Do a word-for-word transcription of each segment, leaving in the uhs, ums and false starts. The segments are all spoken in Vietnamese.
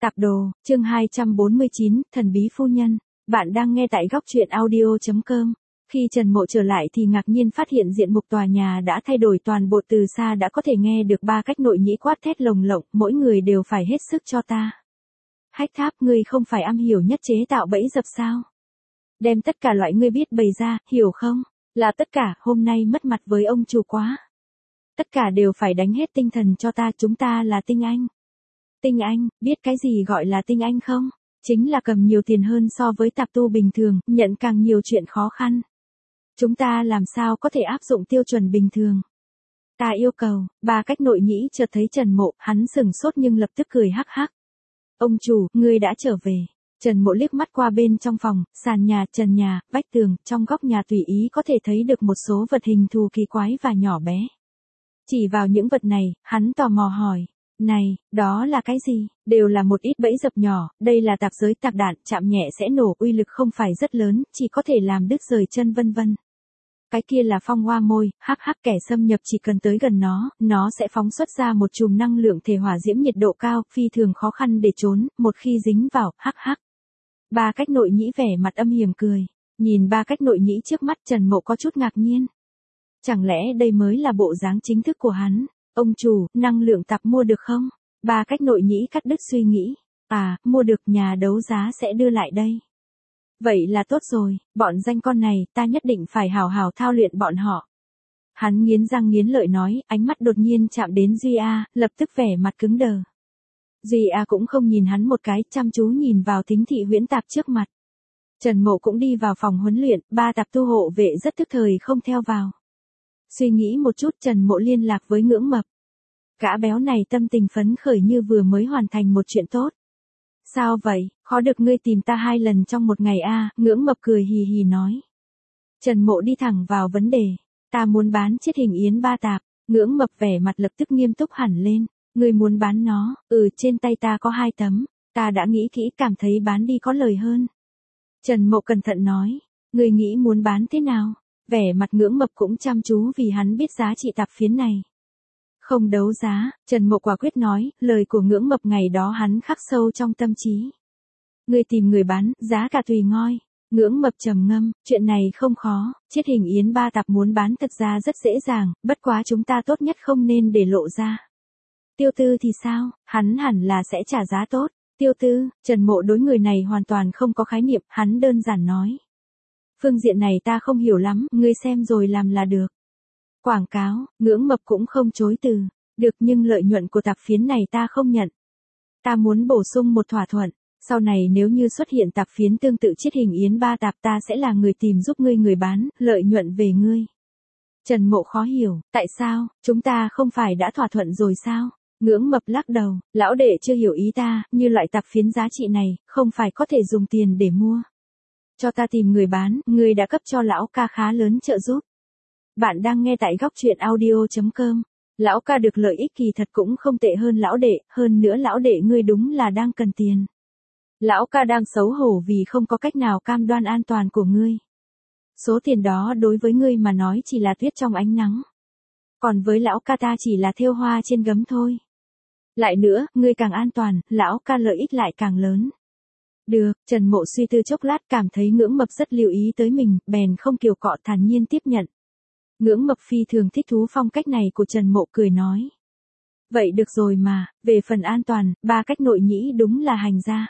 Tạp đồ, chương hai trăm bốn mươi chín, thần bí phu nhân. Bạn đang nghe tại góc truyện audio chấm com. Khi Trần Mộ trở lại thì ngạc nhiên phát hiện diện mục tòa nhà đã thay đổi toàn bộ, từ xa đã có thể nghe được ba cách nội nhĩ quát thét lồng lộng, mỗi người đều phải hết sức cho ta. Hách Tháp, ngươi không phải am hiểu nhất chế tạo bẫy dập sao? Đem tất cả loại ngươi biết bày ra, hiểu không? Là tất cả, hôm nay mất mặt với ông chủ quá. Tất cả đều phải đánh hết tinh thần cho ta, chúng ta là tinh anh. Tinh anh, biết cái gì gọi là tinh anh không? Chính là cầm nhiều tiền hơn so với tạp tu bình thường, nhận càng nhiều chuyện khó khăn. Chúng ta làm sao có thể áp dụng tiêu chuẩn bình thường? Ta yêu cầu, ba cách nội nhĩ chợt thấy Trần Mộ, hắn sừng sốt nhưng lập tức cười hắc hắc. Ông chủ, ngươi đã trở về. Trần Mộ liếc mắt qua bên trong phòng, sàn nhà, trần nhà, vách tường, trong góc nhà tùy ý có thể thấy được một số vật hình thù kỳ quái và nhỏ bé. Chỉ vào những vật này, hắn tò mò hỏi. Này, đó là cái gì? Đều là một ít bẫy dập nhỏ, đây là tạp giới tạc đạn, chạm nhẹ sẽ nổ, uy lực không phải rất lớn, chỉ có thể làm đứt rời chân vân vân. Cái kia là phong hoa môi, hắc hắc, kẻ xâm nhập chỉ cần tới gần nó, nó sẽ phóng xuất ra một chùm năng lượng thể hỏa diễm nhiệt độ cao, phi thường khó khăn để trốn, một khi dính vào, hắc hắc. Ba cách nội nhĩ vẻ mặt âm hiểm cười, nhìn ba cách nội nhĩ trước mắt Trần Mộ có chút ngạc nhiên. Chẳng lẽ đây mới là bộ dáng chính thức của hắn? Ông chủ, năng lượng tạp mua được không? Ba cách nội nhĩ cắt đứt suy nghĩ. À, mua được, nhà đấu giá sẽ đưa lại đây. Vậy là tốt rồi, bọn danh con này, ta nhất định phải hào hào thao luyện bọn họ. Hắn nghiến răng nghiến lợi nói, ánh mắt đột nhiên chạm đến Duy A, lập tức vẻ mặt cứng đờ. Duy A cũng không nhìn hắn một cái, chăm chú nhìn vào Thính Thị Huyễn Tạp trước mặt. Trần Mộ cũng đi vào phòng huấn luyện, ba tạp tu hộ vệ rất tức thời không theo vào. Suy nghĩ một chút, Trần Mộ liên lạc với Ngưỡng Mập. Gã béo này tâm tình phấn khởi như vừa mới hoàn thành một chuyện tốt. Sao vậy, khó được ngươi tìm ta hai lần trong một ngày a? À, Ngưỡng Mập cười hì hì nói. Trần Mộ đi thẳng vào vấn đề. Ta muốn bán chiếc hình yến ba tạp. Ngưỡng Mập vẻ mặt lập tức nghiêm túc hẳn lên. Ngươi muốn bán nó? Ừ, trên tay ta có hai tấm. Ta đã nghĩ kỹ, cảm thấy bán đi có lời hơn. Trần Mộ cẩn thận nói. Ngươi nghĩ muốn bán thế nào? Vẻ mặt Ngưỡng Mập cũng chăm chú vì hắn biết giá trị tạp phiến này. Không đấu giá, Trần Mộ quả quyết nói, lời của Ngưỡng Mập ngày đó hắn khắc sâu trong tâm trí. Ngươi tìm người bán, giá cả tùy ngoi. Ngưỡng Mập trầm ngâm, chuyện này không khó, chiếc hình yến ba tạp muốn bán thật ra rất dễ dàng, bất quá chúng ta tốt nhất không nên để lộ ra. Tiêu tư thì sao, hắn hẳn là sẽ trả giá tốt. Tiêu tư, Trần Mộ đối người này hoàn toàn không có khái niệm, hắn đơn giản nói. Phương diện này ta không hiểu lắm, ngươi xem rồi làm là được. Quảng cáo, Ngưỡng Mập cũng không chối từ. Được, nhưng lợi nhuận của tạp phiến này ta không nhận. Ta muốn bổ sung một thỏa thuận. Sau này nếu như xuất hiện tạp phiến tương tự chiếc hình yến ba tạp, ta sẽ là người tìm giúp ngươi người bán, lợi nhuận về ngươi. Trần Mộ khó hiểu, tại sao, chúng ta không phải đã thỏa thuận rồi sao? Ngưỡng Mập lắc đầu, lão đệ chưa hiểu ý ta, như loại tạp phiến giá trị này, không phải có thể dùng tiền để mua. Cho ta tìm người bán, ngươi đã cấp cho lão ca khá lớn trợ giúp. Bạn đang nghe tại góc truyện audio chấm com. Lão ca được lợi ích kỳ thật cũng không tệ hơn lão đệ, hơn nữa lão đệ ngươi đúng là đang cần tiền. Lão ca đang xấu hổ vì không có cách nào cam đoan an toàn của ngươi. Số tiền đó đối với ngươi mà nói chỉ là tuyết trong ánh nắng. Còn với lão ca ta chỉ là thêu hoa trên gấm thôi. Lại nữa, ngươi càng an toàn, lão ca lợi ích lại càng lớn. Được, Trần Mộ suy tư chốc lát cảm thấy Ngưỡng Mập rất lưu ý tới mình, bèn không kiều cọ thản nhiên tiếp nhận. Ngưỡng Mập phi thường thích thú phong cách này của Trần Mộ, cười nói. Vậy được rồi mà, về phần an toàn, ba cách nội nhĩ đúng là hành gia.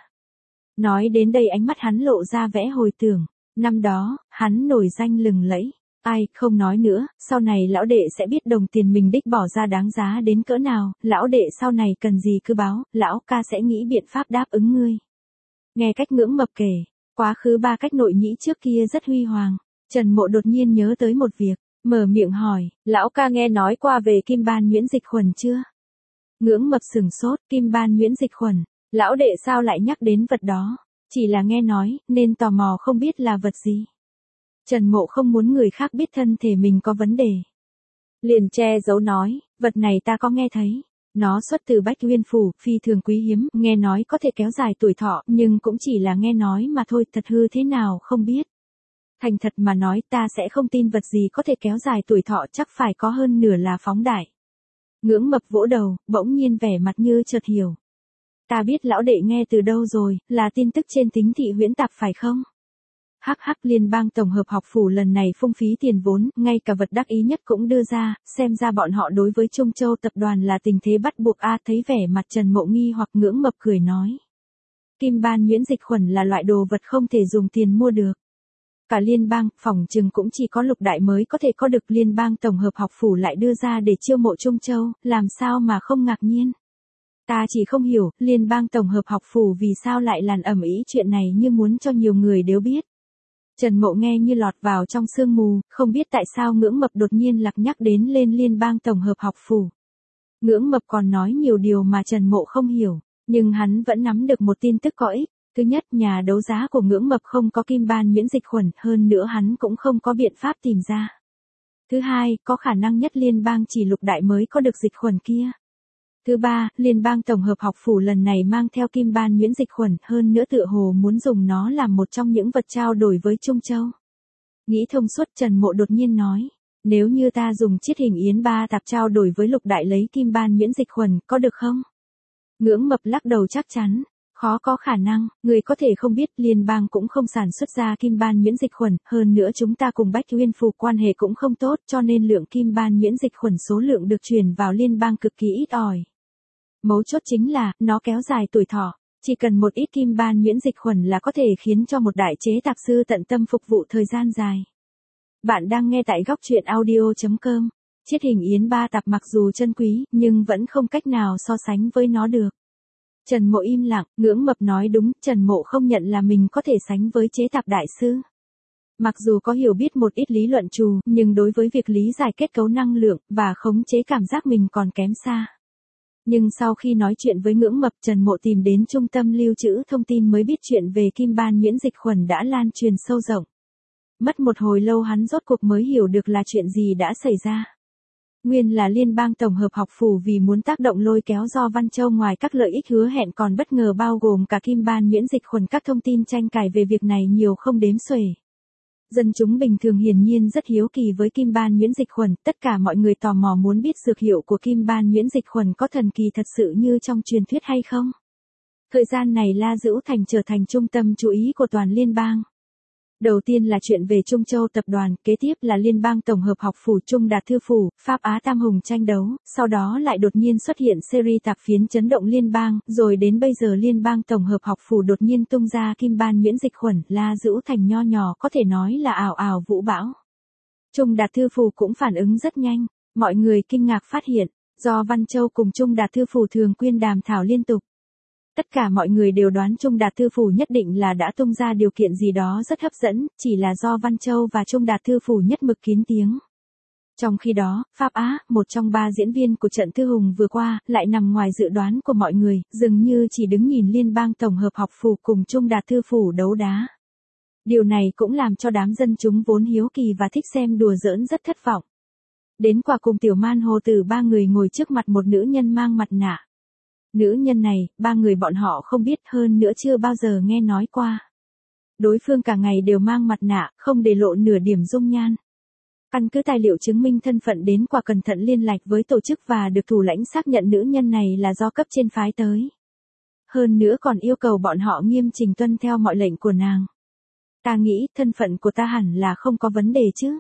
Nói đến đây ánh mắt hắn lộ ra vẻ hồi tưởng. Năm đó, hắn nổi danh lừng lẫy. Ai, không nói nữa, sau này lão đệ sẽ biết đồng tiền mình đích bỏ ra đáng giá đến cỡ nào, lão đệ sau này cần gì cứ báo, lão ca sẽ nghĩ biện pháp đáp ứng ngươi. Nghe cách Ngưỡng Mập kể, quá khứ ba cách nội nhĩ trước kia rất huy hoàng. Trần Mộ đột nhiên nhớ tới một việc. Mở miệng hỏi, lão ca nghe nói qua về kim ban nhuyễn dịch khuẩn chưa? Ngưỡng Mập sừng sốt, kim ban nhuyễn dịch khuẩn, lão đệ sao lại nhắc đến vật đó? Chỉ là nghe nói, nên tò mò không biết là vật gì. Trần Mộ không muốn người khác biết thân thể mình có vấn đề. Liền che giấu nói, vật này ta có nghe thấy. Nó xuất từ Bách Nguyên Phủ, phi thường quý hiếm, nghe nói có thể kéo dài tuổi thọ, nhưng cũng chỉ là nghe nói mà thôi, thật hư thế nào không biết. Thành thật mà nói, ta sẽ không tin vật gì có thể kéo dài tuổi thọ, chắc phải có hơn nửa là phóng đại. Ngưỡng Mập vỗ đầu, bỗng nhiên vẻ mặt như chợt hiểu. Ta biết lão đệ nghe từ đâu rồi, là tin tức trên Tính Thị Huyễn Tạp phải không? Hắc hắc, liên bang tổng hợp học phủ lần này phung phí tiền vốn, ngay cả vật đắc ý nhất cũng đưa ra, xem ra bọn họ đối với Trung Châu tập đoàn là tình thế bắt buộc a. Thấy vẻ mặt Trần Mộ nghi hoặc ngưỡng mập cười nói. Kim ban nhuyễn dịch khuẩn là loại đồ vật không thể dùng tiền mua được. Cả liên bang, phỏng chừng cũng chỉ có Lục Đại mới có thể có được, liên bang tổng hợp học phủ lại đưa ra để chiêu mộ Trung Châu, làm sao mà không ngạc nhiên. Ta chỉ không hiểu, liên bang tổng hợp học phủ vì sao lại làn ầm ĩ chuyện này như muốn cho nhiều người đều biết. Trần Mộ nghe như lọt vào trong sương mù, không biết tại sao ngưỡng mập đột nhiên lạc nhắc đến lên liên bang tổng hợp học phủ. Ngưỡng mập còn nói nhiều điều mà Trần Mộ không hiểu, nhưng hắn vẫn nắm được một tin tức có ích. Thứ nhất, nhà đấu giá của ngưỡng mập không có kim ban miễn dịch khuẩn, hơn nữa hắn cũng không có biện pháp tìm ra. Thứ hai, có khả năng nhất liên bang chỉ Lục Đại mới có được dịch khuẩn kia. Thứ ba, liên bang tổng hợp học phủ lần này mang theo kim ban miễn dịch khuẩn, hơn nữa tựa hồ muốn dùng nó làm một trong những vật trao đổi với Trung Châu. Nghĩ thông suốt, Trần Mộ đột nhiên nói, nếu như ta dùng chiết hình yến ba tạp trao đổi với Lục Đại lấy kim ban miễn dịch khuẩn, có được không? Ngưỡng mập lắc đầu chắc chắn, khó có khả năng, người có thể không biết liên bang cũng không sản xuất ra kim ban miễn dịch khuẩn, hơn nữa chúng ta cùng Bách Uyên Phủ quan hệ cũng không tốt, cho nên lượng kim ban miễn dịch khuẩn số lượng được truyền vào liên bang cực kỳ ít ỏi. Mấu chốt chính là, nó kéo dài tuổi thọ, chỉ cần một ít kim ban miễn dịch khuẩn là có thể khiến cho một đại chế tạp sư tận tâm phục vụ thời gian dài. Bạn đang nghe tại góc truyện audio chấm com. Chiết hình yến ba tạp mặc dù chân quý, nhưng vẫn không cách nào so sánh với nó được. Trần Mộ im lặng, ngưỡng mập nói đúng, Trần Mộ không nhận là mình có thể sánh với chế tạp đại sư. Mặc dù có hiểu biết một ít lý luận trù, nhưng đối với việc lý giải kết cấu năng lượng, và khống chế cảm giác mình còn kém xa. Nhưng sau khi nói chuyện với ngưỡng mập, Trần Mộ tìm đến trung tâm lưu trữ thông tin mới biết chuyện về kim ban miễn dịch khuẩn đã lan truyền sâu rộng. Mất một hồi lâu hắn rốt cuộc mới hiểu được là chuyện gì đã xảy ra. Nguyên là liên bang tổng hợp học phủ vì muốn tác động lôi kéo Do Văn Châu, ngoài các lợi ích hứa hẹn còn bất ngờ bao gồm cả kim ban miễn dịch khuẩn, các thông tin tranh cãi về việc này nhiều không đếm xuể. Dân chúng bình thường hiển nhiên rất hiếu kỳ với kim ban miễn dịch khuẩn, tất cả mọi người tò mò muốn biết dược hiệu của kim ban miễn dịch khuẩn có thần kỳ thật sự như trong truyền thuyết hay không. Thời gian này La Dữu Thành trở thành trung tâm chú ý của toàn liên bang. Đầu tiên là chuyện về Trung Châu tập đoàn, kế tiếp là liên bang tổng hợp học phủ Trung Đạt Thư Phủ, Pháp Á Tam Hùng tranh đấu, sau đó lại đột nhiên xuất hiện series tạp phiến chấn động liên bang, rồi đến bây giờ liên bang tổng hợp học phủ đột nhiên tung ra kim ban miễn dịch khuẩn, La Dữu Thành nho nhỏ có thể nói là ảo ảo vũ bão. Trung Đạt Thư Phủ cũng phản ứng rất nhanh, mọi người kinh ngạc phát hiện, Do Văn Châu cùng Trung Đạt Thư Phủ thường quyên đàm thảo liên tục. Tất cả mọi người đều đoán Trung Đạt Thư Phủ nhất định là đã tung ra điều kiện gì đó rất hấp dẫn, chỉ là Do Văn Châu và Trung Đạt Thư Phủ nhất mực kín tiếng. Trong khi đó, Pháp Á, một trong ba diễn viên của trận Thư Hùng vừa qua, lại nằm ngoài dự đoán của mọi người, dường như chỉ đứng nhìn liên bang tổng hợp học phủ cùng Trung Đạt Thư Phủ đấu đá. Điều này cũng làm cho đám dân chúng vốn hiếu kỳ và thích xem đùa giỡn rất thất vọng. Đến quả cùng Tiểu Man Hồ Tử ba người ngồi trước mặt một nữ nhân mang mặt nạ. Nữ nhân này, ba người bọn họ không biết, hơn nữa chưa bao giờ nghe nói qua. Đối phương cả ngày đều mang mặt nạ, không để lộ nửa điểm dung nhan. Căn cứ tài liệu chứng minh thân phận đến quả cẩn thận liên lạc với tổ chức và được thủ lãnh xác nhận nữ nhân này là do cấp trên phái tới. Hơn nữa còn yêu cầu bọn họ nghiêm chỉnh tuân theo mọi lệnh của nàng. Ta nghĩ thân phận của ta hẳn là không có vấn đề chứ.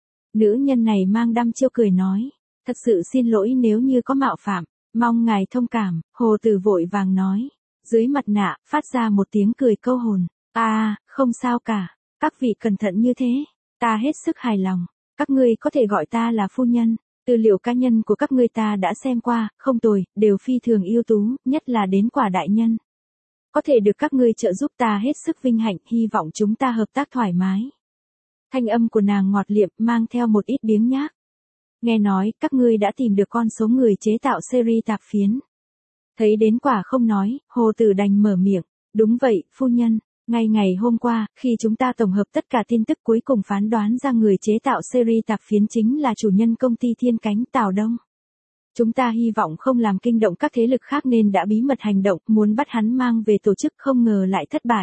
Nữ nhân này mang đăm chiêu cười nói. Thật sự xin lỗi nếu như có mạo phạm. Mong ngài thông cảm, Hồ Tử vội vàng nói. Dưới mặt nạ, phát ra một tiếng cười câu hồn. À, không sao cả. Các vị cẩn thận như thế. Ta hết sức hài lòng. Các ngươi có thể gọi ta là phu nhân. Tư liệu cá nhân của các ngươi ta đã xem qua, không tồi, đều phi thường ưu tú, nhất là đến quả đại nhân. Có thể được các ngươi trợ giúp ta hết sức vinh hạnh, hy vọng chúng ta hợp tác thoải mái. Thanh âm của nàng ngọt liệm, mang theo một ít biếng nhác. Nghe nói, các ngươi đã tìm được con số người chế tạo series tạp phiến. Thấy đến quả không nói, Hồ Tử đành mở miệng. Đúng vậy, phu nhân. Ngay ngày hôm qua, khi chúng ta tổng hợp tất cả tin tức cuối cùng phán đoán ra người chế tạo series tạp phiến chính là chủ nhân công ty Thiên Cánh Tào Đông. Chúng ta hy vọng không làm kinh động các thế lực khác nên đã bí mật hành động, muốn bắt hắn mang về tổ chức, không ngờ lại thất bại.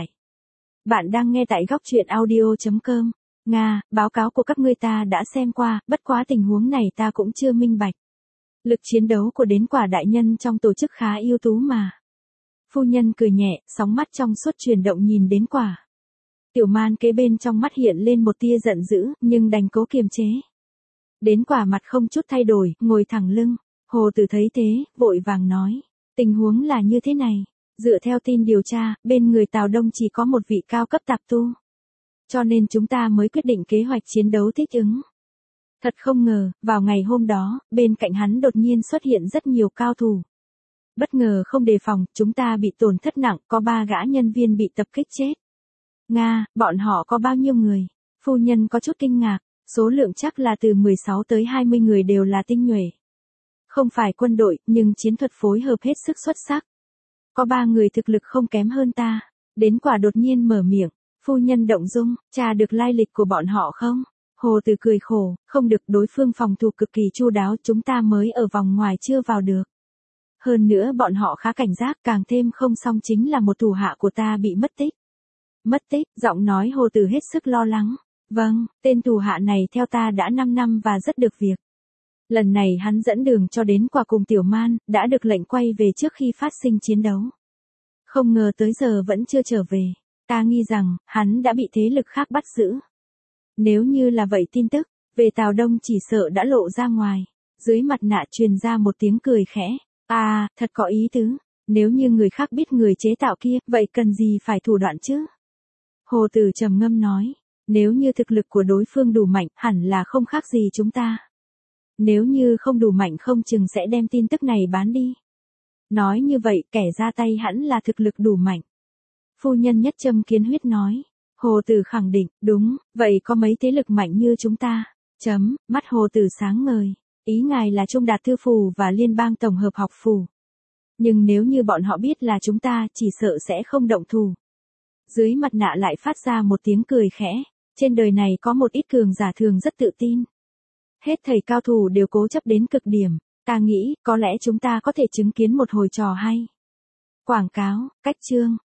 Bạn đang nghe tại góc truyện audio chấm com. Nga, báo cáo của các ngươi ta đã xem qua, bất quá tình huống này ta cũng chưa minh bạch. Lực chiến đấu của đến quả đại nhân trong tổ chức khá ưu tú mà. Phu nhân cười nhẹ, sóng mắt trong suốt chuyển động nhìn đến quả. Tiểu Man kế bên trong mắt hiện lên một tia giận dữ, nhưng đành cố kiềm chế. Đến quả mặt không chút thay đổi, ngồi thẳng lưng. Hồ Tử thấy thế, vội vàng nói. Tình huống là như thế này. Dựa theo tin điều tra, bên người Tào Đông chỉ có một vị cao cấp tạp tu. Cho nên chúng ta mới quyết định kế hoạch chiến đấu thích ứng. Thật không ngờ, vào ngày hôm đó, bên cạnh hắn đột nhiên xuất hiện rất nhiều cao thủ. Bất ngờ không đề phòng, chúng ta bị tổn thất nặng, có ba gã nhân viên bị tập kích chết. Nga, bọn họ có bao nhiêu người? Phu nhân có chút kinh ngạc, số lượng chắc là từ mười sáu tới hai mươi người đều là tinh nhuệ. Không phải quân đội, nhưng chiến thuật phối hợp hết sức xuất sắc. Có ba người thực lực không kém hơn ta. Đến quả đột nhiên mở miệng, phu nhân động dung, tra được lai lịch của bọn họ không? Hồ Tử cười khổ, không được, đối phương phòng thủ cực kỳ chu đáo, chúng ta mới ở vòng ngoài chưa vào được. Hơn nữa bọn họ khá cảnh giác, càng thêm không xong chính là một thủ hạ của ta bị mất tích. Mất tích, giọng nói Hồ Tử hết sức lo lắng. Vâng, tên thủ hạ này theo ta đã năm năm và rất được việc. Lần này hắn dẫn đường cho đến quả cùng Tiểu Man, đã được lệnh quay về trước khi phát sinh chiến đấu. Không ngờ tới giờ vẫn chưa trở về. Ta nghi rằng, hắn đã bị thế lực khác bắt giữ. Nếu như là vậy tin tức, về Tào Đông chỉ sợ đã lộ ra ngoài. Dưới mặt nạ truyền ra một tiếng cười khẽ. À, thật có ý tứ. Nếu như người khác biết người chế tạo kia, vậy cần gì phải thủ đoạn chứ? Hồ Tử trầm ngâm nói. Nếu như thực lực của đối phương đủ mạnh, hẳn là không khác gì chúng ta. Nếu như không đủ mạnh không chừng sẽ đem tin tức này bán đi. Nói như vậy, kẻ ra tay hẳn là thực lực đủ mạnh. Phu nhân Nhất Châm Kiến Huyết nói. Hồ Tử khẳng định, đúng, vậy có mấy thế lực mạnh như chúng ta. Chấm, mắt Hồ Tử sáng ngời. Ý ngài là Trung Đạt Thư Phủ và Liên bang Tổng hợp Học Phủ. Nhưng nếu như bọn họ biết là chúng ta, chỉ sợ sẽ không động thủ. Dưới mặt nạ lại phát ra một tiếng cười khẽ. Trên đời này có một ít cường giả thường rất tự tin. Hết thầy cao thủ đều cố chấp đến cực điểm. Ta nghĩ, có lẽ chúng ta có thể chứng kiến một hồi trò hay. Quảng cáo, cách chương.